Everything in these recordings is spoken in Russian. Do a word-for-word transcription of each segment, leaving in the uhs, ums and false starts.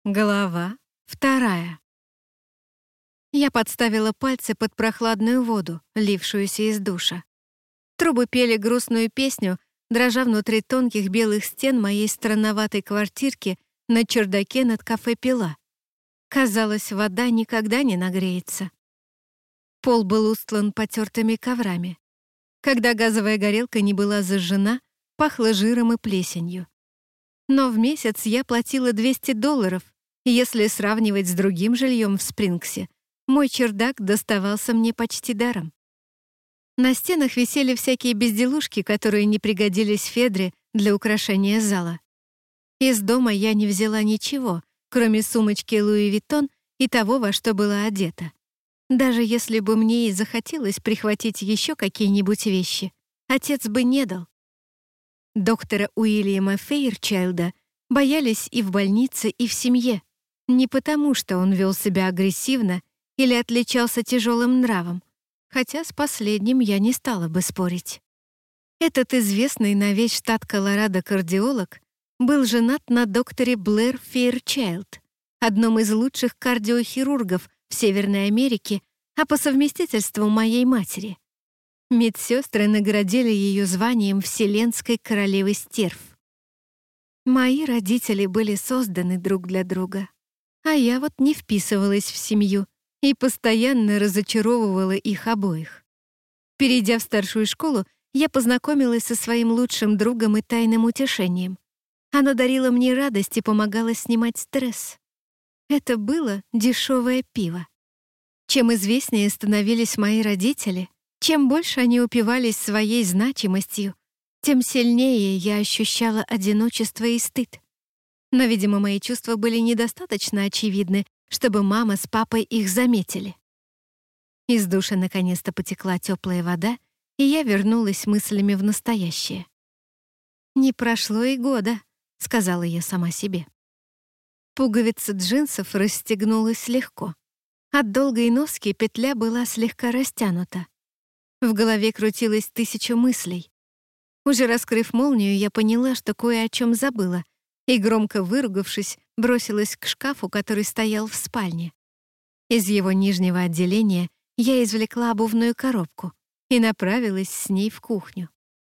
Глава вторая. Я подставила пальцы под прохладную воду, лившуюся из душа. Трубы пели грустную песню, дрожа внутри тонких белых стен моей странноватой квартирки на чердаке над кафе «Пила». Казалось, вода никогда не нагреется. Пол был устлан потертыми коврами. Когда газовая горелка не была зажжена, пахло жиром и плесенью. Но в месяц я платила двести долларов, и если сравнивать с другим жильем в Спрингсе, мой чердак доставался мне почти даром. На стенах висели всякие безделушки, которые не пригодились Федре для украшения зала. Из дома я не взяла ничего, кроме сумочки Луи Виттон и того, во что была одета. Даже если бы мне и захотелось прихватить еще какие-нибудь вещи, отец бы не дал. Доктора Уильяма Фейрчайлда боялись и в больнице, и в семье. Не потому, что он вел себя агрессивно или отличался тяжелым нравом, хотя с последним я не стала бы спорить. Этот известный на весь штат Колорадо кардиолог был женат на докторе Блэр Фейрчайлд, одном из лучших кардиохирургов в Северной Америке, а по совместительству моей матери. Медсестры наградили ее званием Вселенской королевы стерв. Мои родители были созданы друг для друга, а я вот не вписывалась в семью и постоянно разочаровывала их обоих. Перейдя в старшую школу, я познакомилась со своим лучшим другом и тайным утешением. Оно дарило мне радость и помогало снимать стресс. Это было дешевое пиво. Чем известнее становились мои родители, чем больше они упивались своей значимостью, тем сильнее я ощущала одиночество и стыд. Но, видимо, мои чувства были недостаточно очевидны, чтобы мама с папой их заметили. Из душа наконец-то потекла теплая вода, и я вернулась мыслями в настоящее. «Не прошло и года», — сказала я сама себе. Пуговица джинсов расстегнулась легко. От долгой носки петля была слегка растянута. В голове крутилось тысяча мыслей. Уже раскрыв молнию, я поняла, что кое о чем забыла, и, громко выругавшись, бросилась к шкафу, который стоял в спальне. Из его нижнего отделения я извлекла обувную коробку и направилась с ней в кухню.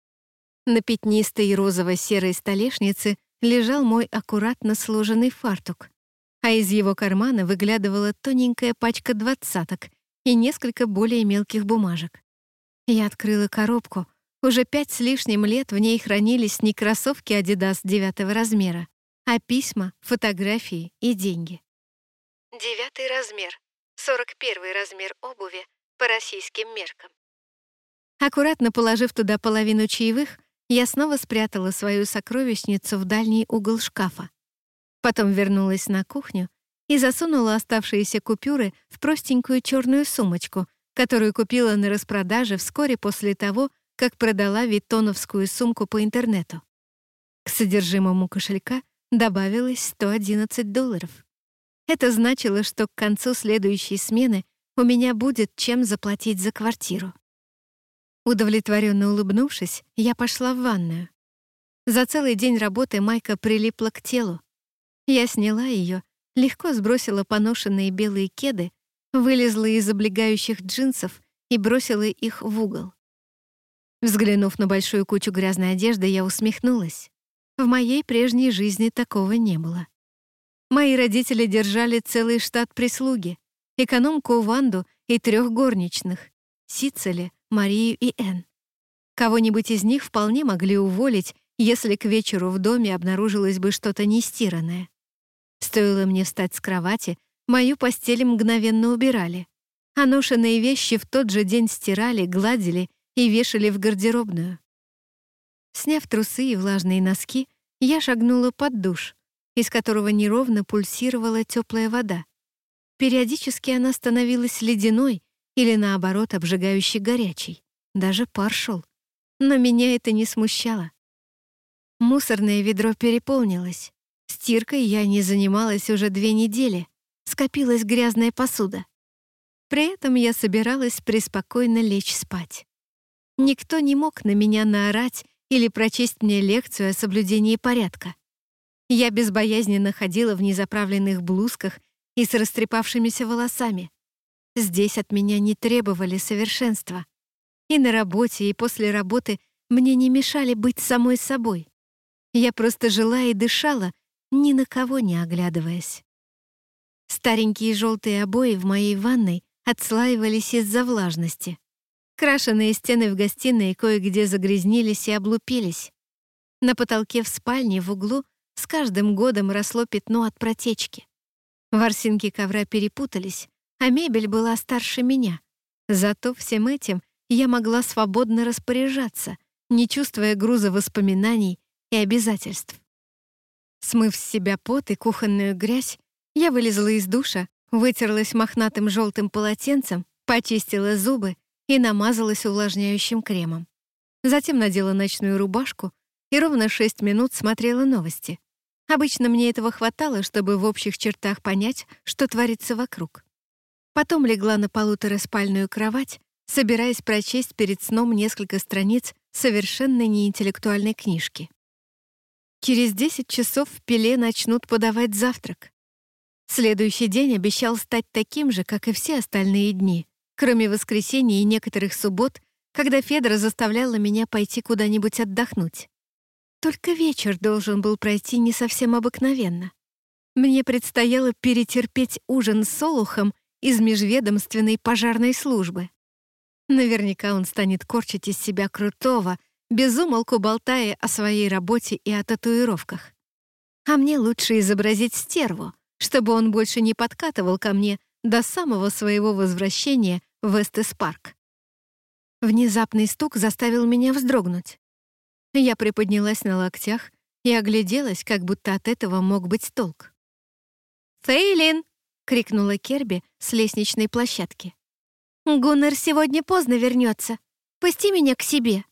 На пятнистой розово-серой столешнице лежал мой аккуратно сложенный фартук, а из его кармана выглядывала тоненькая пачка двадцаток и несколько более мелких бумажек. Я открыла коробку. Уже пять с лишним лет в ней хранились не кроссовки Adidas девятого размера, а письма, фотографии и деньги. Девятый размер. сорок первый размер обуви по российским меркам. Аккуратно положив туда половину чаевых, я снова спрятала свою сокровищницу в дальний угол шкафа. Потом вернулась на кухню и засунула оставшиеся купюры в простенькую черную сумочку, которую купила на распродаже вскоре после того, как продала виттоновскую сумку по интернету. К содержимому кошелька добавилось сто одиннадцать долларов. Это значило, что к концу следующей смены у меня будет чем заплатить за квартиру. Удовлетворенно улыбнувшись, я пошла в ванную. За целый день работы майка прилипла к телу. Я сняла ее, легко сбросила поношенные белые кеды, вылезла из облегающих джинсов и бросила их в угол. Взглянув на большую кучу грязной одежды, я усмехнулась. В моей прежней жизни такого не было. Мои родители держали целый штат прислуги, экономку Ванду и трех горничных — Сицили, Марию и Энн. Кого-нибудь из них вполне могли уволить, если к вечеру в доме обнаружилось бы что-то нестиранное. Стоило мне встать с кровати, мою постель мгновенно убирали, а ношенные вещи в тот же день стирали, гладили и вешали в гардеробную. Сняв трусы и влажные носки, я шагнула под душ, из которого неровно пульсировала теплая вода. Периодически она становилась ледяной или, наоборот, обжигающе горячей. Даже пар шел. Но меня это не смущало. Мусорное ведро переполнилось. Стиркой я не занималась уже две недели. Скопилась грязная посуда. При этом я собиралась преспокойно лечь спать. Никто не мог на меня наорать или прочесть мне лекцию о соблюдении порядка. Я безбоязненно ходила в незаправленных блузках и с растрепавшимися волосами. Здесь от меня не требовали совершенства. И на работе, и после работы мне не мешали быть самой собой. Я просто жила и дышала, ни на кого не оглядываясь. Старенькие желтые обои в моей ванной отслаивались из-за влажности. Крашеные стены в гостиной кое-где загрязнились и облупились. На потолке в спальне в углу с каждым годом росло пятно от протечки. Ворсинки ковра перепутались, а мебель была старше меня. Зато всем этим я могла свободно распоряжаться, не чувствуя груза воспоминаний и обязательств. Смыв с себя пот и кухонную грязь, я вылезла из душа, вытерлась мохнатым желтым полотенцем, почистила зубы и намазалась увлажняющим кремом. Затем надела ночную рубашку и ровно шесть минут смотрела новости. Обычно мне этого хватало, чтобы в общих чертах понять, что творится вокруг. Потом легла на полутораспальную кровать, собираясь прочесть перед сном несколько страниц совершенно неинтеллектуальной книжки. Через десять часов в Пеле начнут подавать завтрак. Следующий день обещал стать таким же, как и все остальные дни, кроме воскресенья и некоторых суббот, когда Федора заставляла меня пойти куда-нибудь отдохнуть. Только вечер должен был пройти не совсем обыкновенно. Мне предстояло перетерпеть ужин с Солухом из межведомственной пожарной службы. Наверняка он станет корчить из себя крутого, без умолку болтая о своей работе и о татуировках. А мне лучше изобразить стерву, чтобы он больше не подкатывал ко мне до самого своего возвращения в Эстес-парк. Внезапный стук заставил меня вздрогнуть. Я приподнялась на локтях и огляделась, как будто от этого мог быть толк. «Фейлин!» — крикнула Керби с лестничной площадки. «Гуннер сегодня поздно вернется. Пусти меня к себе».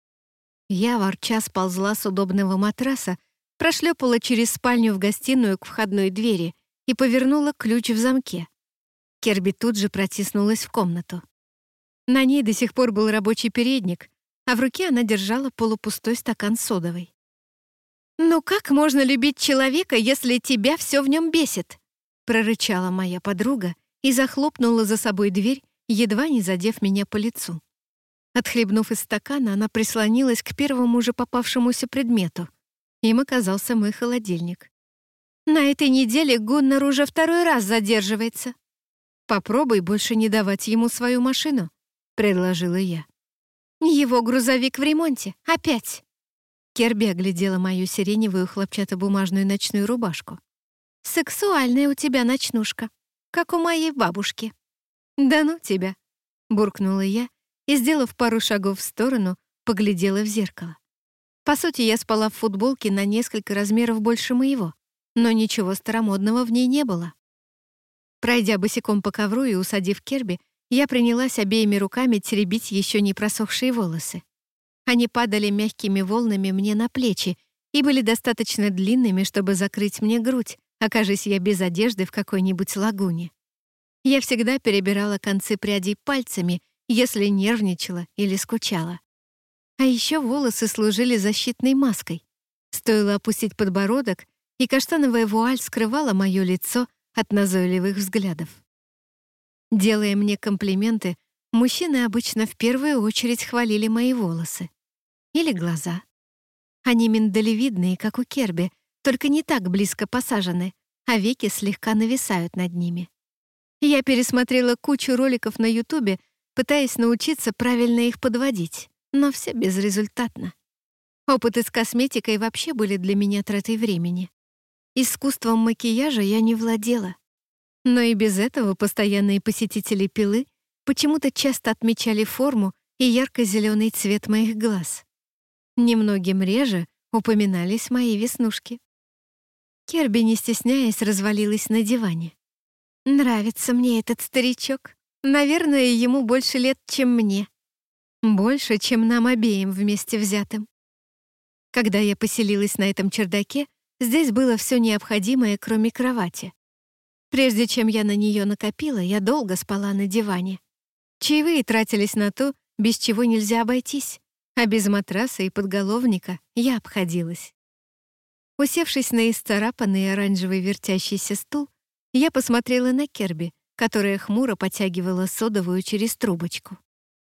Я ворча сползла с удобного матраса, прошлепала через спальню в гостиную к входной двери и повернула ключ в замке. Керби тут же протиснулась в комнату. На ней до сих пор был рабочий передник, а в руке она держала полупустой стакан содовой. «Ну как можно любить человека, если тебя все в нем бесит?» — прорычала моя подруга и захлопнула за собой дверь, едва не задев меня по лицу. Отхлебнув из стакана, она прислонилась к первому же попавшемуся предмету. Им оказался мой холодильник. «На этой неделе Гуннер уже второй раз задерживается. Попробуй больше не давать ему свою машину», — предложила я. «Его грузовик в ремонте. Опять!» Керби оглядела мою сиреневую хлопчатобумажную ночную рубашку. «Сексуальная у тебя ночнушка, как у моей бабушки». «Да ну тебя!» — буркнула я и, сделав пару шагов в сторону, поглядела в зеркало. По сути, я спала в футболке на несколько размеров больше моего, но ничего старомодного в ней не было. Пройдя босиком по ковру и усадив Керби, я принялась обеими руками теребить еще не просохшие волосы. Они падали мягкими волнами мне на плечи и были достаточно длинными, чтобы закрыть мне грудь, окажись я без одежды в какой-нибудь лагуне. Я всегда перебирала концы прядей пальцами, если нервничала или скучала. А еще волосы служили защитной маской. Стоило опустить подбородок, и каштановая вуаль скрывала мое лицо от назойливых взглядов. Делая мне комплименты, мужчины обычно в первую очередь хвалили мои волосы. Или глаза. Они миндалевидные, как у Керби, только не так близко посажены, а веки слегка нависают над ними. Я пересмотрела кучу роликов на Ютубе, пытаясь научиться правильно их подводить, но все безрезультатно. Опыты с косметикой вообще были для меня тратой времени. Искусством макияжа я не владела. Но и без этого постоянные посетители Пилы почему-то часто отмечали форму и ярко-зеленый цвет моих глаз. Немногим реже упоминались мои веснушки. Керби, не стесняясь, развалилась на диване. «Нравится мне этот старичок. Наверное, ему больше лет, чем мне. Больше, чем нам обеим вместе взятым». Когда я поселилась на этом чердаке, здесь было все необходимое, кроме кровати. Прежде чем я на нее накопила, я долго спала на диване. Чаевые тратились на то, без чего нельзя обойтись, а без матраса и подголовника я обходилась. Усевшись на исцарапанный оранжевый вертящийся стул, я посмотрела на Керби, которая хмуро потягивала содовую через трубочку.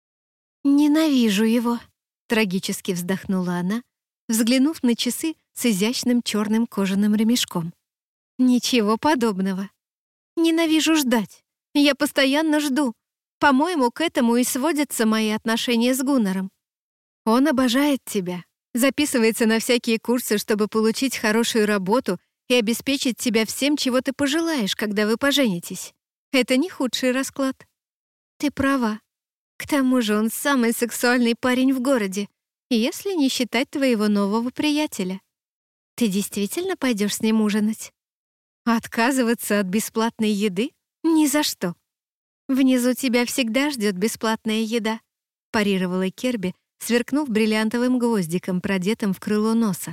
«Ненавижу его», — трагически вздохнула она, взглянув на часы с изящным черным кожаным ремешком. «Ничего подобного. Ненавижу ждать. Я постоянно жду. По-моему, к этому и сводятся мои отношения с Гуннером. Он обожает тебя, записывается на всякие курсы, чтобы получить хорошую работу и обеспечить тебя всем, чего ты пожелаешь, когда вы поженитесь. Это не худший расклад». «Ты права. К тому же он самый сексуальный парень в городе, если не считать твоего нового приятеля. Ты действительно пойдешь с ним ужинать? Отказываться от бесплатной еды? Ни за что. Внизу тебя всегда ждет бесплатная еда», — парировала Керби, сверкнув бриллиантовым гвоздиком, продетым в крыло носа.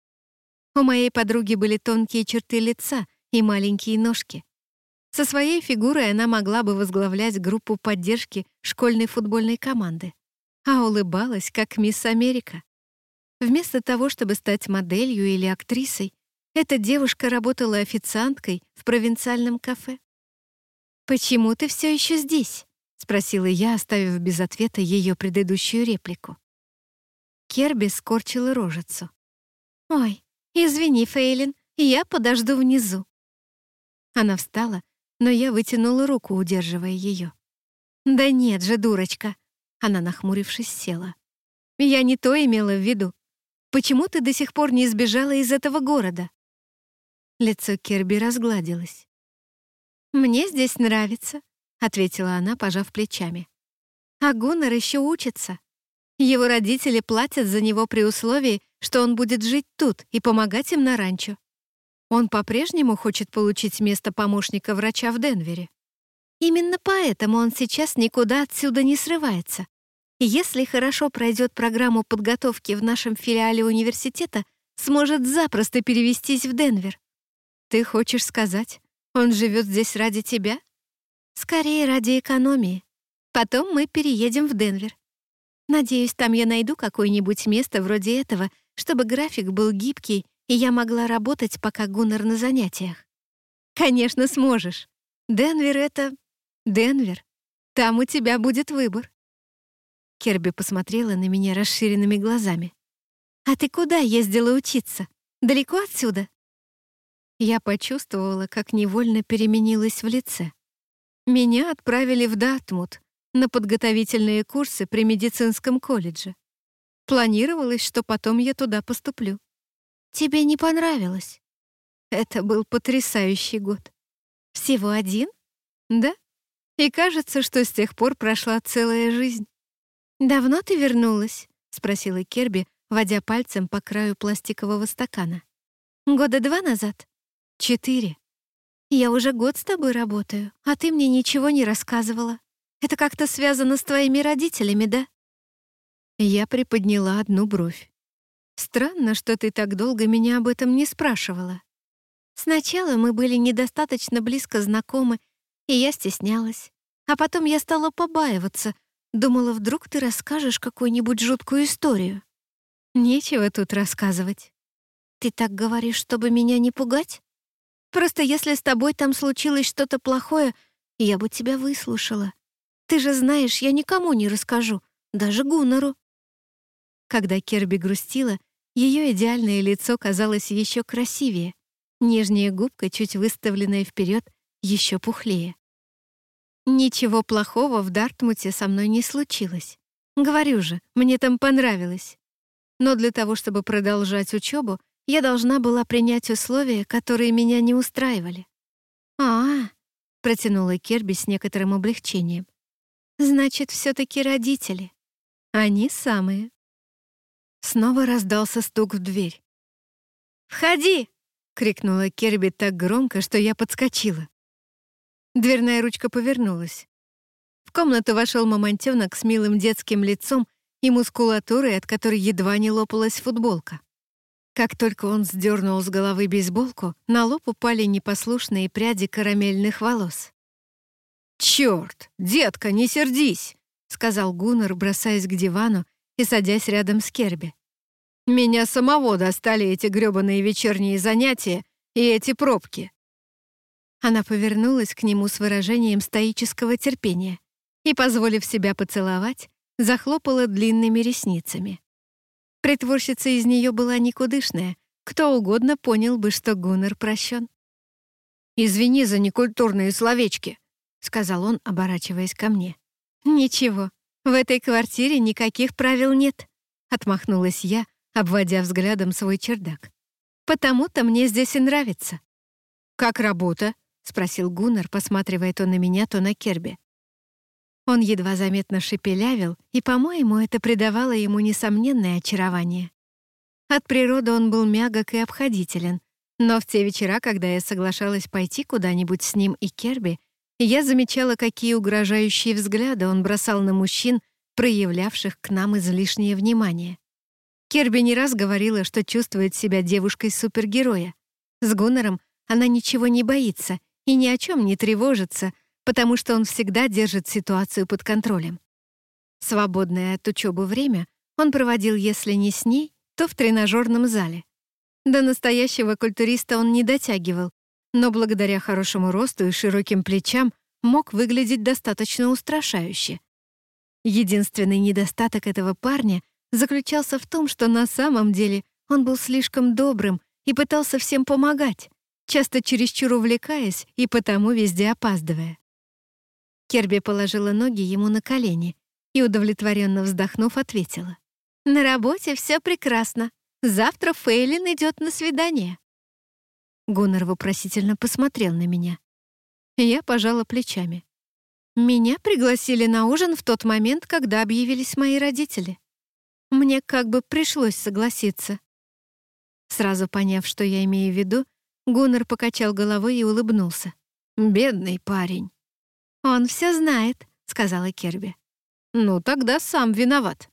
У моей подруги были тонкие черты лица и маленькие ножки. Со своей фигурой она могла бы возглавлять группу поддержки школьной футбольной команды, а улыбалась, как мисс Америка. Вместо того, чтобы стать моделью или актрисой, эта девушка работала официанткой в провинциальном кафе. «Почему ты все еще здесь?» — спросила я, оставив без ответа ее предыдущую реплику. Керби скорчила рожицу. «Ой, извини, Фейлин, я подожду внизу». Она встала, но я вытянула руку, удерживая ее. «Да нет же, дурочка!» Она, нахмурившись, села. «Я не то имела в виду. Почему ты до сих пор не сбежала из этого города?» Лицо Керби разгладилось. «Мне здесь нравится», — ответила она, пожав плечами. «А Гуннер еще учится. Его родители платят за него при условии, что он будет жить тут и помогать им на ранчо. Он по-прежнему хочет получить место помощника врача в Денвере. Именно поэтому он сейчас никуда отсюда не срывается. И если хорошо пройдет программу подготовки в нашем филиале университета, сможет запросто перевестись в Денвер. Ты хочешь сказать, он живет здесь ради тебя? Скорее, ради экономии. Потом мы переедем в Денвер. Надеюсь, там я найду какое-нибудь место вроде этого, чтобы график был гибкий, и я могла работать, пока Гуннер на занятиях. Конечно, сможешь. Денвер — это... Денвер. Там у тебя будет выбор. Керби посмотрела на меня расширенными глазами. «А ты куда ездила учиться? Далеко отсюда?» Я почувствовала, как невольно переменилась в лице. Меня отправили в Дартмут на подготовительные курсы при медицинском колледже. Планировалось, что потом я туда поступлю. Тебе не понравилось? Это был потрясающий год. Всего один? Да. И кажется, что с тех пор прошла целая жизнь. «Давно ты вернулась?» — спросила Керби, водя пальцем по краю пластикового стакана. «Года два назад?» «Четыре. Я уже год с тобой работаю, а ты мне ничего не рассказывала. Это как-то связано с твоими родителями, да?» Я приподняла одну бровь. «Странно, что ты так долго меня об этом не спрашивала. Сначала мы были недостаточно близко знакомы, и я стеснялась. А потом я стала побаиваться. Думала, вдруг ты расскажешь какую-нибудь жуткую историю. Нечего тут рассказывать. Ты так говоришь, чтобы меня не пугать? Просто если с тобой там случилось что-то плохое, я бы тебя выслушала. Ты же знаешь, я никому не расскажу, даже Гуннеру». Когда Керби грустила, ее идеальное лицо казалось еще красивее, нижняя губка, чуть выставленная вперед, еще пухлее. Ничего плохого в Дартмуте со мной не случилось. Говорю же, мне там понравилось. Но для того, чтобы продолжать учебу, я должна была принять условия, которые меня не устраивали. «А-а», — протянула Керби с некоторым облегчением. «Значит, все-таки родители. Они самые». Снова раздался стук в дверь. «Входи!» — крикнула Керби так громко, что я подскочила. Дверная ручка повернулась. В комнату вошел мамонтенок с милым детским лицом и мускулатурой, от которой едва не лопалась футболка. Как только он сдернул с головы бейсболку, на лоб упали непослушные пряди карамельных волос. «Чёрт, детка, не сердись!» — сказал Гуннер, бросаясь к дивану и садясь рядом с Керби. Меня самого достали эти грёбаные вечерние занятия и эти пробки». Она повернулась к нему с выражением стоического терпения и, позволив себя поцеловать, захлопала длинными ресницами. Притворщица из нее была никудышная, кто угодно понял бы, что Гуннар прощен. «Извини за некультурные словечки», — сказал он, оборачиваясь ко мне. «Ничего, в этой квартире никаких правил нет», — отмахнулась я, обводя взглядом свой чердак. «Потому-то мне здесь и нравится». «Как работа?» — спросил Гуннар, посматривая то на меня, то на Керби. Он едва заметно шепелявил, и, по-моему, это придавало ему несомненное очарование. От природы он был мягок и обходителен, но в те вечера, когда я соглашалась пойти куда-нибудь с ним и Керби, я замечала, какие угрожающие взгляды он бросал на мужчин, проявлявших к нам излишнее внимание. Керби не раз говорила, что чувствует себя девушкой-супергероя. С Гуннаром она ничего не боится и ни о чем не тревожится, потому что он всегда держит ситуацию под контролем. Свободное от учебы время он проводил, если не с ней, то в тренажерном зале. До настоящего культуриста он не дотягивал, но благодаря хорошему росту и широким плечам мог выглядеть достаточно устрашающе. Единственный недостаток этого парня заключался в том, что на самом деле он был слишком добрым и пытался всем помогать, часто чересчур увлекаясь и потому везде опаздывая. Керби положила ноги ему на колени и, удовлетворенно вздохнув, ответила: «На работе все прекрасно. Завтра Фейлин идет на свидание». Гуннар вопросительно посмотрел на меня. Я пожала плечами. Меня пригласили на ужин в тот момент, когда объявились мои родители. Мне как бы пришлось согласиться. Сразу поняв, что я имею в виду, Гуннар покачал головой и улыбнулся. «Бедный парень». «Он все знает», — сказала Керби. «Ну, тогда сам виноват».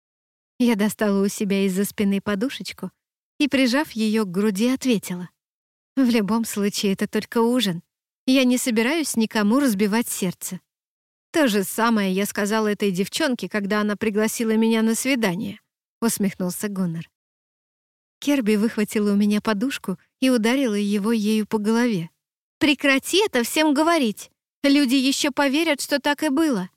Я достала у себя из-за спины подушечку и, прижав ее к груди, ответила: «В любом случае, это только ужин. Я не собираюсь никому разбивать сердце». «То же самое я сказала этой девчонке, когда она пригласила меня на свидание», — усмехнулся Гуннар. Керби выхватила у меня подушку и ударила его ею по голове. «Прекрати это всем говорить! Люди еще поверят, что так и было!»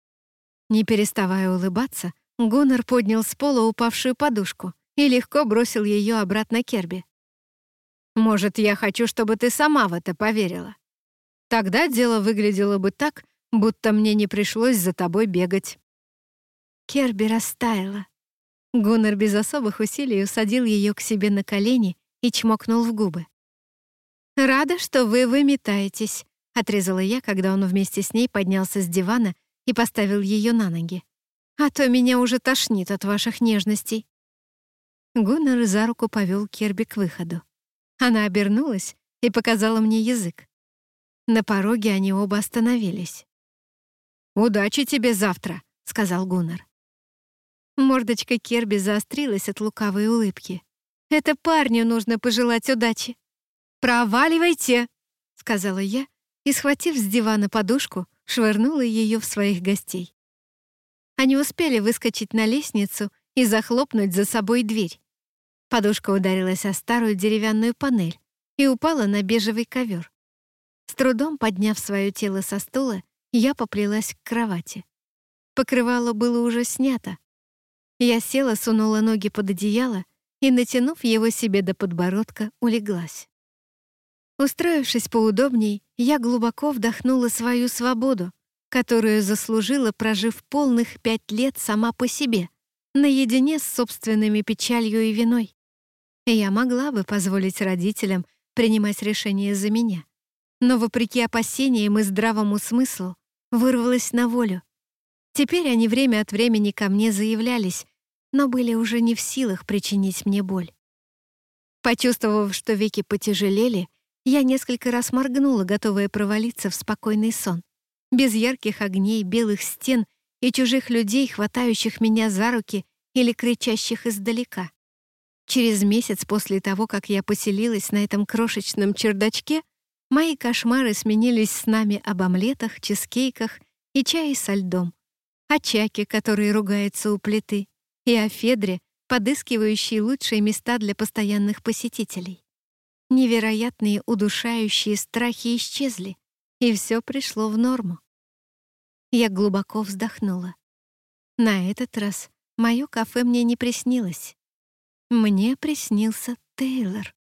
Не переставая улыбаться, Гуннар поднял с пола упавшую подушку и легко бросил ее обратно Керби. «Может, я хочу, чтобы ты сама в это поверила. Тогда дело выглядело бы так, будто мне не пришлось за тобой бегать». Керби растаяла. Гуннар без особых усилий усадил ее к себе на колени и чмокнул в губы. «Рада, что вы выметаетесь», — отрезала я, когда он вместе с ней поднялся с дивана и поставил ее на ноги. «А то меня уже тошнит от ваших нежностей». Гуннар за руку повел Керби к выходу. Она обернулась и показала мне язык. На пороге они оба остановились. «Удачи тебе завтра», — сказал Гуннар. Мордочка Керби заострилась от лукавой улыбки. «Это парню нужно пожелать удачи». «Проваливайте!» — сказала я и, схватив с дивана подушку, швырнула ее в своих гостей. Они успели выскочить на лестницу и захлопнуть за собой дверь. Подушка ударилась о старую деревянную панель и упала на бежевый ковер. С трудом подняв свое тело со стула, я поплелась к кровати. Покрывало было уже снято. Я села, сунула ноги под одеяло и, натянув его себе до подбородка, улеглась. Устроившись поудобней, я глубоко вдохнула свою свободу, которую заслужила, прожив полных пять лет сама по себе, наедине с собственными печалью и виной. Я могла бы позволить родителям принимать решения за меня, но, вопреки опасениям и здравому смыслу, вырвалась на волю. Теперь они время от времени ко мне заявлялись, но были уже не в силах причинить мне боль. Почувствовав, что веки потяжелели, я несколько раз моргнула, готовая провалиться в спокойный сон, без ярких огней, белых стен и чужих людей, хватающих меня за руки или кричащих издалека. Через месяц после того, как я поселилась на этом крошечном чердачке, мои кошмары сменились снами об омлетах, чизкейках и чае со льдом, о Чаке, который ругается у плиты, и о Федре, подыскивающий лучшие места для постоянных посетителей. Невероятные удушающие страхи исчезли, и все пришло в норму. Я глубоко вздохнула. На этот раз моё кафе мне не приснилось. Мне приснился Тейлор.